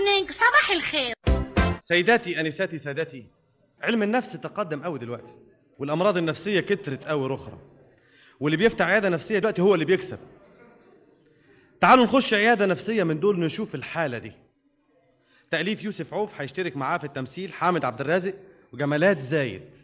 مورنينج، صباح الخير. سيداتي انساتي سادتي، علم النفس تقدم قوي دلوقتي، والامراض النفسيه كترت قوي رخرة، واللي بيفتح عياده نفسيه دلوقتي هو اللي بيكسب. تعالوا نخش عياده نفسيه من دول نشوف الحاله دي. تاليف يوسف عوف، هيشترك معاه في التمثيل حامد عبد الرازق وجمالات زايد.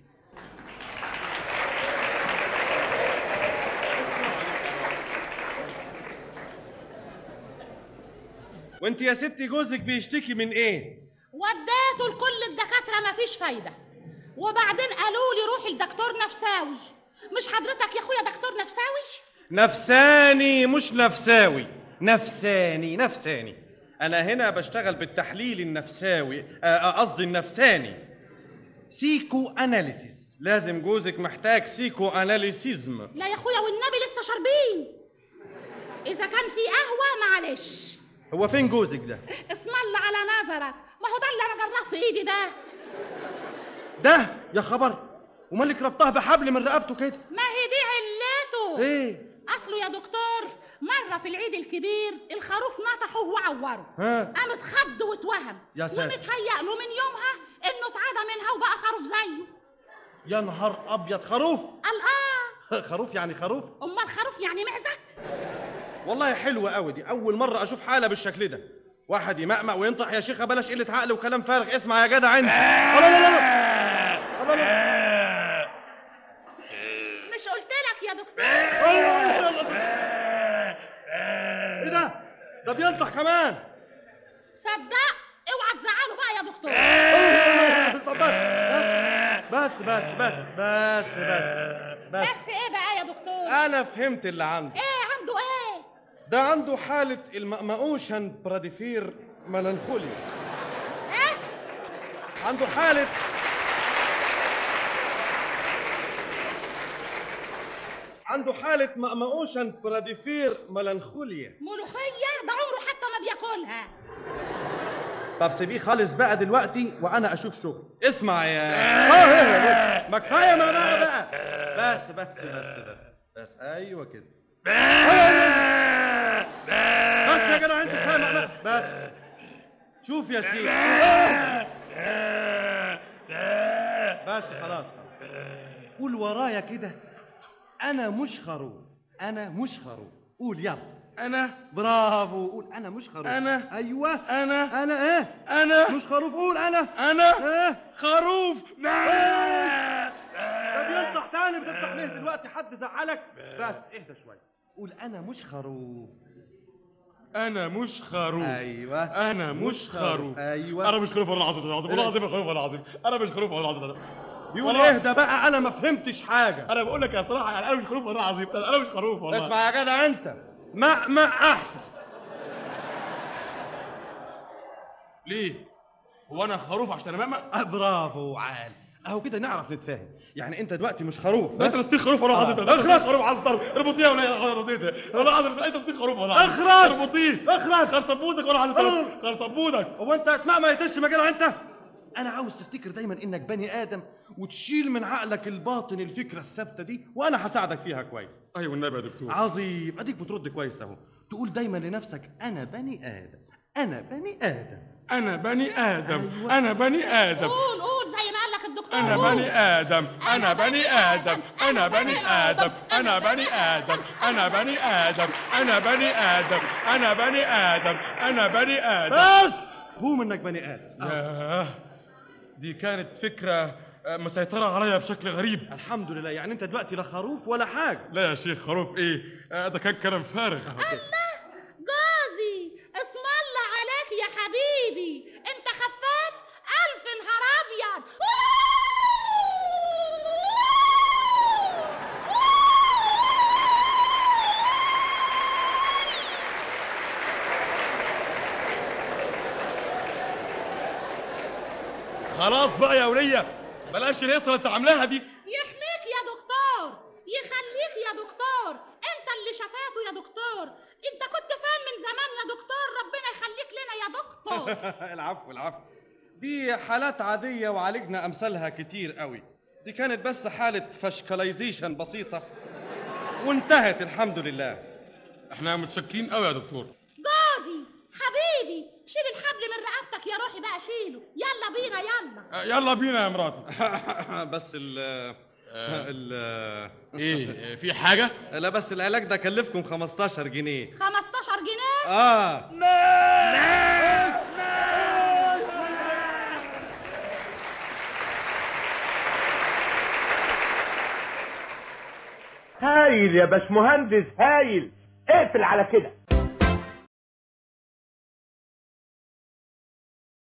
وانت يا ستي جوزك بيشتكي من ايه؟ وديته لكل الدكاتره مفيش فايده، وبعدين قالوا لي روحي لدكتور نفساوي. مش حضرتك يا اخويا دكتور نفساوي؟ نفساني مش نفساوي، نفساني. انا هنا بشتغل بالتحليل النفساوي، قصدي النفساني، سيكو اناليسيس. لازم جوزك محتاج سيكو اناليسيزم. لا يا اخويا والنبي لسه شاربين. اذا كان في قهوه معلش. هو فين جوزك ده؟ اسم الله على نظرك، ما هو ده اللي انا جراه في ايدي ده يا خبر، ومالك ربطها بحبل من رقبته كده؟ ما هي دي علته. ايه؟ اصله يا دكتور مره في العيد الكبير الخروف نطحه وعوره، قام اتخض واتوهم، يا ساتر، ومتهيأ له من يومها انه اتعدى منها وبقى خروف زيه. يا نهار ابيض، خروف؟ الله خروف يعني خروف؟ امال خروف يعني معزه؟ والله حلوه قوي دي، اول مره اشوف حاله بالشكل ده. واحد يمقمق وينطح يا شيخه، بلاش قله عقل وكلام فارغ. اسمع يا جدع انت. مش قلت لك يا دكتور؟ ايه ده بينطح كمان. صدقت، اوعى تزعله بقى يا دكتور. طب بس ايه بقى يا دكتور؟ انا فهمت اللي عنده. ايه عنده ايه؟ ده عنده حاله المأمأوشن براديفير ملانخوليا. ايه؟ عنده حاله مأمأوشن براديفير ملانخوليا. ملوخيه؟ ده عمره حتى ما بياكلها. طب سيبيه خالص بقى دلوقتي وانا اشوف شغل. اسمع يا ما كفايه ما بقى. بس ايوه كده. بس يا جدع انت كفايه بس. شوف يا سيدي، بس خلاص. قول ورايا كده، انا مش خروف. قول يلا. أنا برافو، قول أنا مش خروف. أنا أيوة أنا إيه؟ أنا مش خروف. قول أنا إيه؟ خروف. طب ينطح تاني، بتنطح ليه دلوقتي؟ حد زعلك؟ بس اهدى شوية. قول أنا مش خروف. أنا مش خروف. أيوة أنا مش خروف. أيوة أنا مش خروف والله العظيم. أنا مش خروف والله العظيم. بيقول اهدى بقى، أنا ما فهمتش حاجة. أنا بقول لك يا صراحة يعني أنا مش خروف والله العظيم. أنا مش خروف والله. اسمع يا جدع أنت، مأمأ أحسن. ليه؟ هو أنا خروف عشان أمأمأ؟ برافو عال، أهو كده نعرف نتفاهم. يعني أنت دلوقتي مش خروف. أنت تصير خروف والله العظيم. اخرس. خروف على الطرف. اربطيها ولا رضيتها والله العظيم. أنت تصير خروف والله. اخرس. اربطيه. خرص بوزك والله العظيم. خرص بوزك. هو أنت مأمأ يتشتم يا جدع أنت؟ أنا عاوز تفتكر دايما إنك بني آدم، وتشيل من عقلك الباطن الفكرة الثابتة دي، وأنا هساعدك فيها كويس. أيوة والنبي يا دكتور. عظيم، أديك بترد كويس أهو. تقول دايما لنفسك أنا بني آدم. أيوة. قول زي ما قال لك الدكتور. أنا بني آدم. بس قوم إنك بني آدم. ياه، دي كانت فكرة مسيطرة عليا بشكل غريب. الحمد لله، يعني أنت دلوقتي لا خروف ولا حاجة. لا يا شيخ، خروف إيه؟ ده كان كلام فارغ. الله جوزي، اسم الله عليك يا حبيبي، انت خفات. الف نهار ابيض. خلاص بقى يا ولية، بلاش الهيصة اللي انت عاملاها دي. يحميك يا دكتور، يخليك يا دكتور، انت اللي شفاته يا دكتور. انت كنت فين من زمان يا دكتور؟ ربنا يخليك لنا يا دكتور. العفو. دي حالات عادية وعالجنا أمثالها كتير قوي. دي كانت بس حالة فشكلايزيشن بسيطة وانتهت الحمد لله. احنا متشكرين قوي يا دكتور. جوزي حبيبي، شيل الحبل من رقبتك عندك يا روحي بقى شيله. يلا بينا يلا. يلا بينا يا مراتي. بس ايه في حاجة؟ لا بس العلاج ده كلفكم 15 جنيه. 15 جنيه؟ هايل يا باشمهندس هايل. اقفل على كده.